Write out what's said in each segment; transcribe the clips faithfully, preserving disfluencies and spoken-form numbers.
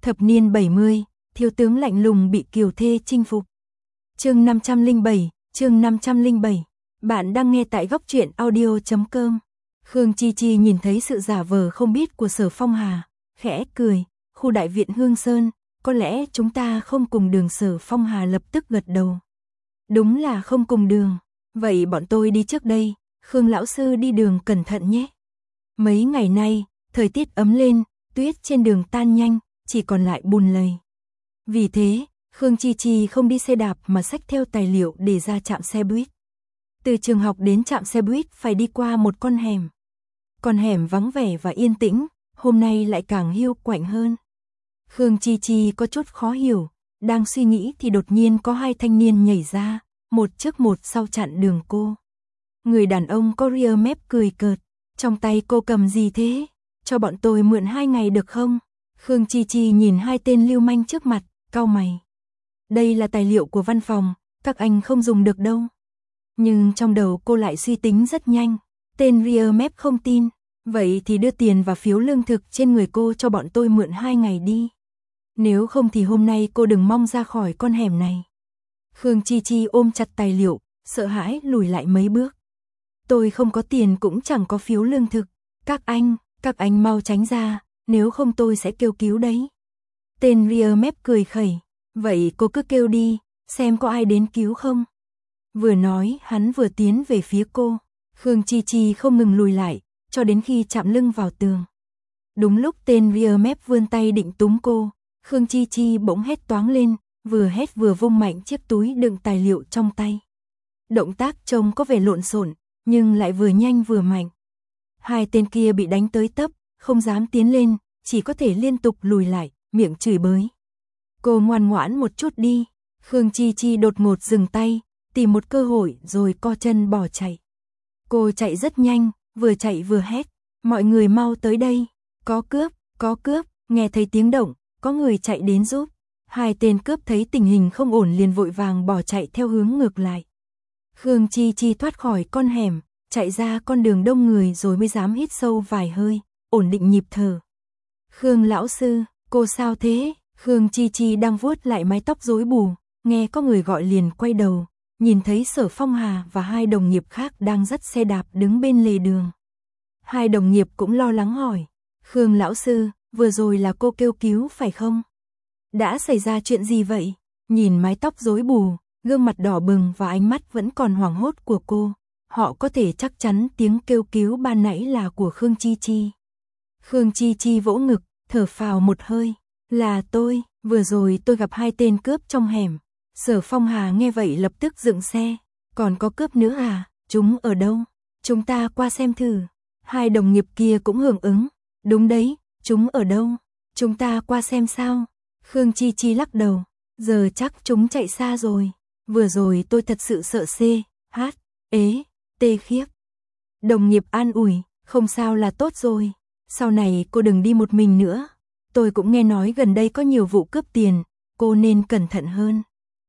Thập niên bảy mươi, thiếu tướng lạnh lùng bị kiều thê chinh phục. Chương năm trăm lẻ bảy, chương năm trăm lẻ bảy. Bạn đang nghe tại góc truyện audio chấm com. Khương Chi Chi nhìn thấy sự giả vờ không biết của Sở Phong Hà, khẽ cười, khu đại viện Hương Sơn, có lẽ chúng ta không cùng đường. Sở Phong Hà lập tức gật đầu. Đúng là không cùng đường, vậy bọn tôi đi trước đây, Khương lão sư đi đường cẩn thận nhé. Mấy ngày nay, thời tiết ấm lên, tuyết trên đường tan nhanh, chỉ còn lại bùn lầy. Vì thế, Khương Chi Chi không đi xe đạp mà xách theo tài liệu để ra trạm xe buýt. Từ trường học đến trạm xe buýt phải đi qua một con hẻm. Con hẻm vắng vẻ và yên tĩnh, hôm nay lại càng hiu quạnh hơn. Khương Chi Chi có chút khó hiểu, đang suy nghĩ thì đột nhiên có hai thanh niên nhảy ra, một trước một sau chặn đường cô. Người đàn ông có ria mép cười cợt, trong tay cô cầm gì thế? Cho bọn tôi mượn hai ngày được không? Khương Chi Chi nhìn hai tên lưu manh trước mặt, cau mày. Đây là tài liệu của văn phòng, các anh không dùng được đâu. Nhưng trong đầu cô lại suy tính rất nhanh, tên ria mép không tin, vậy thì đưa tiền và phiếu lương thực trên người cô cho bọn tôi mượn hai ngày đi. Nếu không thì hôm nay cô đừng mong ra khỏi con hẻm này. Khương Chi Chi ôm chặt tài liệu, sợ hãi lùi lại mấy bước. Tôi không có tiền cũng chẳng có phiếu lương thực, các anh, các anh mau tránh ra, nếu không tôi sẽ kêu cứu đấy. Tên ria mép cười khẩy, vậy cô cứ kêu đi, xem có ai đến cứu không. Vừa nói hắn vừa tiến về phía cô, Khương Chi Chi không ngừng lùi lại, cho đến khi chạm lưng vào tường. Đúng lúc tên ria mép vươn tay định túm cô, Khương Chi Chi bỗng hét toáng lên, vừa hét vừa vung mạnh chiếc túi đựng tài liệu trong tay. Động tác trông có vẻ lộn xộn, nhưng lại vừa nhanh vừa mạnh. Hai tên kia bị đánh tới tấp, không dám tiến lên, chỉ có thể liên tục lùi lại, miệng chửi bới. Cô ngoan ngoãn một chút đi. Khương Chi Chi đột ngột dừng tay, tìm một cơ hội rồi co chân bỏ chạy. Cô chạy rất nhanh, vừa chạy vừa hét, mọi người mau tới đây, có cướp, có cướp, nghe thấy tiếng động, có người chạy đến giúp. Hai tên cướp thấy tình hình không ổn liền vội vàng bỏ chạy theo hướng ngược lại. Khương Chi Chi thoát khỏi con hẻm, chạy ra con đường đông người rồi mới dám hít sâu vài hơi, ổn định nhịp thở. Khương lão sư, cô sao thế? Khương Chi Chi đang vuốt lại mái tóc rối bù, nghe có người gọi liền quay đầu, nhìn thấy Sở Phong Hà và hai đồng nghiệp khác đang dắt xe đạp đứng bên lề đường. Hai đồng nghiệp cũng lo lắng hỏi, Khương lão sư, vừa rồi là cô kêu cứu phải không? Đã xảy ra chuyện gì vậy? Nhìn mái tóc rối bù, gương mặt đỏ bừng và ánh mắt vẫn còn hoảng hốt của cô, họ có thể chắc chắn tiếng kêu cứu ban nãy là của Khương Chi Chi. Khương Chi Chi vỗ ngực, thở phào một hơi, là tôi, vừa rồi tôi gặp hai tên cướp trong hẻm. Sở Phong Hà nghe vậy lập tức dựng xe, còn có cướp nữa à, chúng ở đâu? Chúng ta qua xem thử. Hai đồng nghiệp kia cũng hưởng ứng, đúng đấy, chúng ở đâu? Chúng ta qua xem sao? Khương Chi Chi lắc đầu, giờ chắc chúng chạy xa rồi, vừa rồi tôi thật sự sợ xê, hát, ế, tê khiếp. Đồng nghiệp an ủi, không sao là tốt rồi, sau này cô đừng đi một mình nữa, tôi cũng nghe nói gần đây có nhiều vụ cướp tiền, cô nên cẩn thận hơn.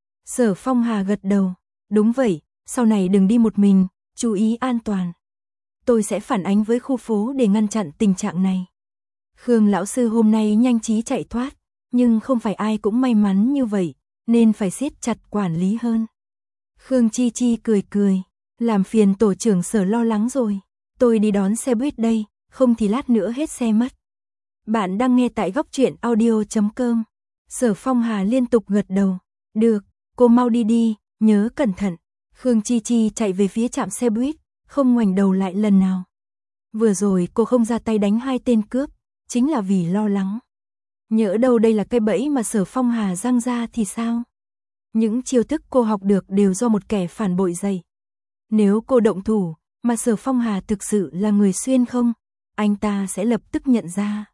Sở Phong Hà gật đầu, đúng vậy, sau này đừng đi một mình, chú ý an toàn. Tôi sẽ phản ánh với khu phố để ngăn chặn tình trạng này. Khương lão sư hôm nay nhanh trí chạy thoát, nhưng không phải ai cũng may mắn như vậy, nên phải siết chặt quản lý hơn. Khương Chi Chi cười cười, làm phiền tổ trưởng Sở lo lắng rồi, tôi đi đón xe buýt đây, không thì lát nữa hết xe mất. Bạn đang nghe tại góc truyện audio chấm com. Sở Phong Hà liên tục gật đầu, được, cô mau đi đi, nhớ cẩn thận. Khương Chi Chi chạy về phía trạm xe buýt, không ngoảnh đầu lại lần nào. Vừa rồi cô không ra tay đánh hai tên cướp, chính là vì lo lắng. Nhỡ đâu đây là cái bẫy mà Sở Phong Hà giăng ra thì sao? Những chiêu thức cô học được đều do một kẻ phản bội dạy. Nếu cô động thủ, mà Sở Phong Hà thực sự là người xuyên không, anh ta sẽ lập tức nhận ra.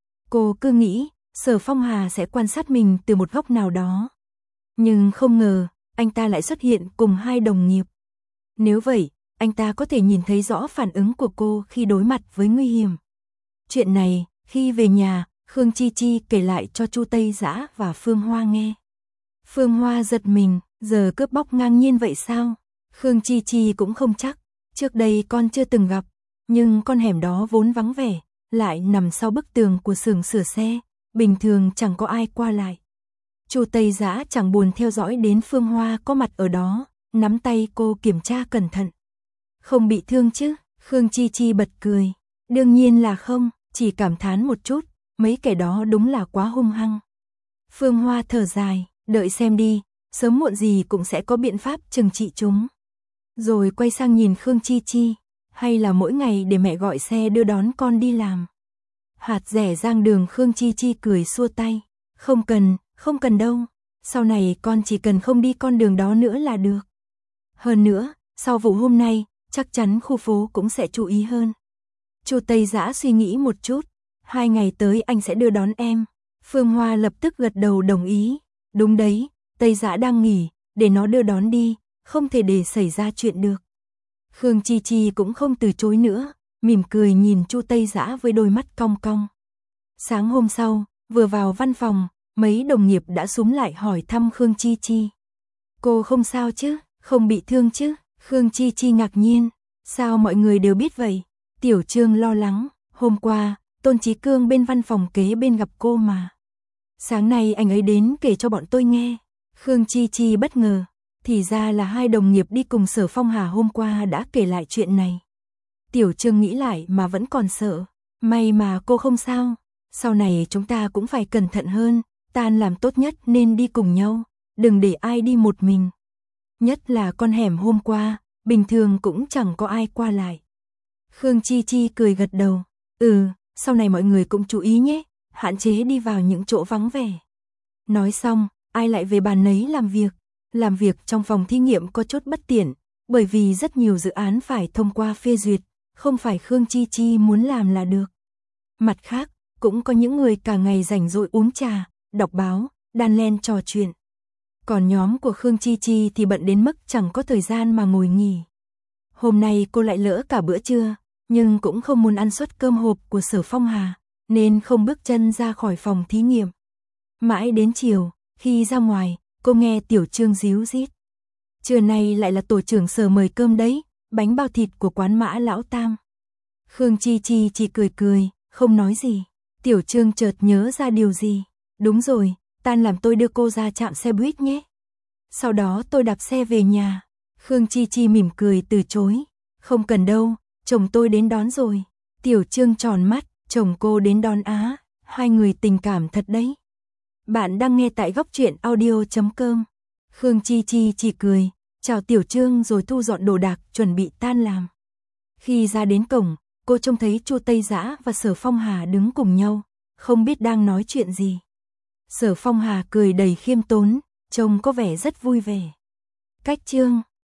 Cô cứ nghĩ, Sở Phong Hà sẽ quan sát mình từ một góc nào đó. Nhưng không ngờ, anh ta lại xuất hiện cùng hai đồng nghiệp. Nếu vậy, anh ta có thể nhìn thấy rõ phản ứng của cô khi đối mặt với nguy hiểm. Chuyện này, khi về nhà, Khương Chi Chi kể lại cho Chu Tây Dã và Phương Hoa nghe. Phương Hoa giật mình, giờ cướp bóc ngang nhiên vậy sao? Khương Chi Chi cũng không chắc, trước đây con chưa từng gặp, nhưng con hẻm đó vốn vắng vẻ, lại nằm sau bức tường của xưởng sửa xe, bình thường chẳng có ai qua lại. Chu Tây Dã chẳng buồn theo dõi đến Phương Hoa có mặt ở đó, nắm tay cô kiểm tra cẩn thận. Không bị thương chứ? Khương Chi Chi bật cười. Đương nhiên là không, chỉ cảm thán một chút, mấy kẻ đó đúng là quá hung hăng. Phương Hoa thở dài, đợi xem đi, sớm muộn gì cũng sẽ có biện pháp trừng trị chúng. Rồi quay sang nhìn Khương Chi Chi, hay là mỗi ngày để mẹ gọi xe đưa đón con đi làm. Hạt rẻ rang đường. Khương Chi Chi cười xua tay, không cần, không cần đâu, sau này con chỉ cần không đi con đường đó nữa là được. Hơn nữa, sau vụ hôm nay, chắc chắn khu phố cũng sẽ chú ý hơn. Chu Tây Dã suy nghĩ một chút, hai ngày tới anh sẽ đưa đón em. Phương Hoa lập tức gật đầu đồng ý, đúng đấy, Tây Dã đang nghỉ, để nó đưa đón đi, không thể để xảy ra chuyện được. Khương Chi Chi cũng không từ chối nữa, mỉm cười nhìn Chu Tây Dã với đôi mắt cong cong. Sáng hôm sau, vừa vào văn phòng, mấy đồng nghiệp đã xúm lại hỏi thăm Khương Chi Chi. Cô không sao chứ, không bị thương chứ? Khương Chi Chi ngạc nhiên, sao mọi người đều biết vậy? Tiểu Trương lo lắng, hôm qua, Tôn Chí Cương bên văn phòng kế bên gặp cô mà. Sáng nay anh ấy đến kể cho bọn tôi nghe. Khương Chi Chi bất ngờ, thì ra là hai đồng nghiệp đi cùng Sở Phong Hà hôm qua đã kể lại chuyện này. Tiểu Trương nghĩ lại mà vẫn còn sợ, may mà cô không sao, sau này chúng ta cũng phải cẩn thận hơn, tan làm tốt nhất nên đi cùng nhau, đừng để ai đi một mình. Nhất là con hẻm hôm qua, bình thường cũng chẳng có ai qua lại. Khương Chi Chi cười gật đầu, ừ, sau này mọi người cũng chú ý nhé, hạn chế đi vào những chỗ vắng vẻ. Nói xong, ai lại về bàn nấy làm việc. Làm việc trong phòng thí nghiệm có chút bất tiện, bởi vì rất nhiều dự án phải thông qua phê duyệt, không phải Khương Chi Chi muốn làm là được. Mặt khác, cũng có những người cả ngày rảnh rỗi uống trà, đọc báo, đan len trò chuyện. Còn nhóm của Khương Chi Chi thì bận đến mức chẳng có thời gian mà ngồi nghỉ. Hôm nay cô lại lỡ cả bữa trưa, nhưng cũng không muốn ăn suất cơm hộp của Sở Phong Hà, nên không bước chân ra khỏi phòng thí nghiệm. Mãi đến chiều, khi ra ngoài, cô nghe Tiểu Trương díu dít. Trưa nay lại là tổ trưởng Sở mời cơm đấy, bánh bao thịt của quán Mã Lão Tam. Khương Chi Chi chỉ cười cười, không nói gì. Tiểu Trương chợt nhớ ra điều gì. Đúng rồi, tan làm tôi đưa cô ra trạm xe buýt nhé. Sau đó tôi đạp xe về nhà. Khương Chi Chi mỉm cười từ chối. Không cần đâu, chồng tôi đến đón rồi. Tiểu Trương tròn mắt, chồng cô đến đón á, hai người tình cảm thật đấy. Bạn đang nghe tại góc truyện audio chấm com. Khương Chi Chi chỉ cười, chào Tiểu Trương rồi thu dọn đồ đạc chuẩn bị tan làm. Khi ra đến cổng, cô trông thấy Chu Tây Dã và Sở Phong Hà đứng cùng nhau, không biết đang nói chuyện gì. Sở Phong Hà cười đầy khiêm tốn, trông có vẻ rất vui vẻ. Cách Trương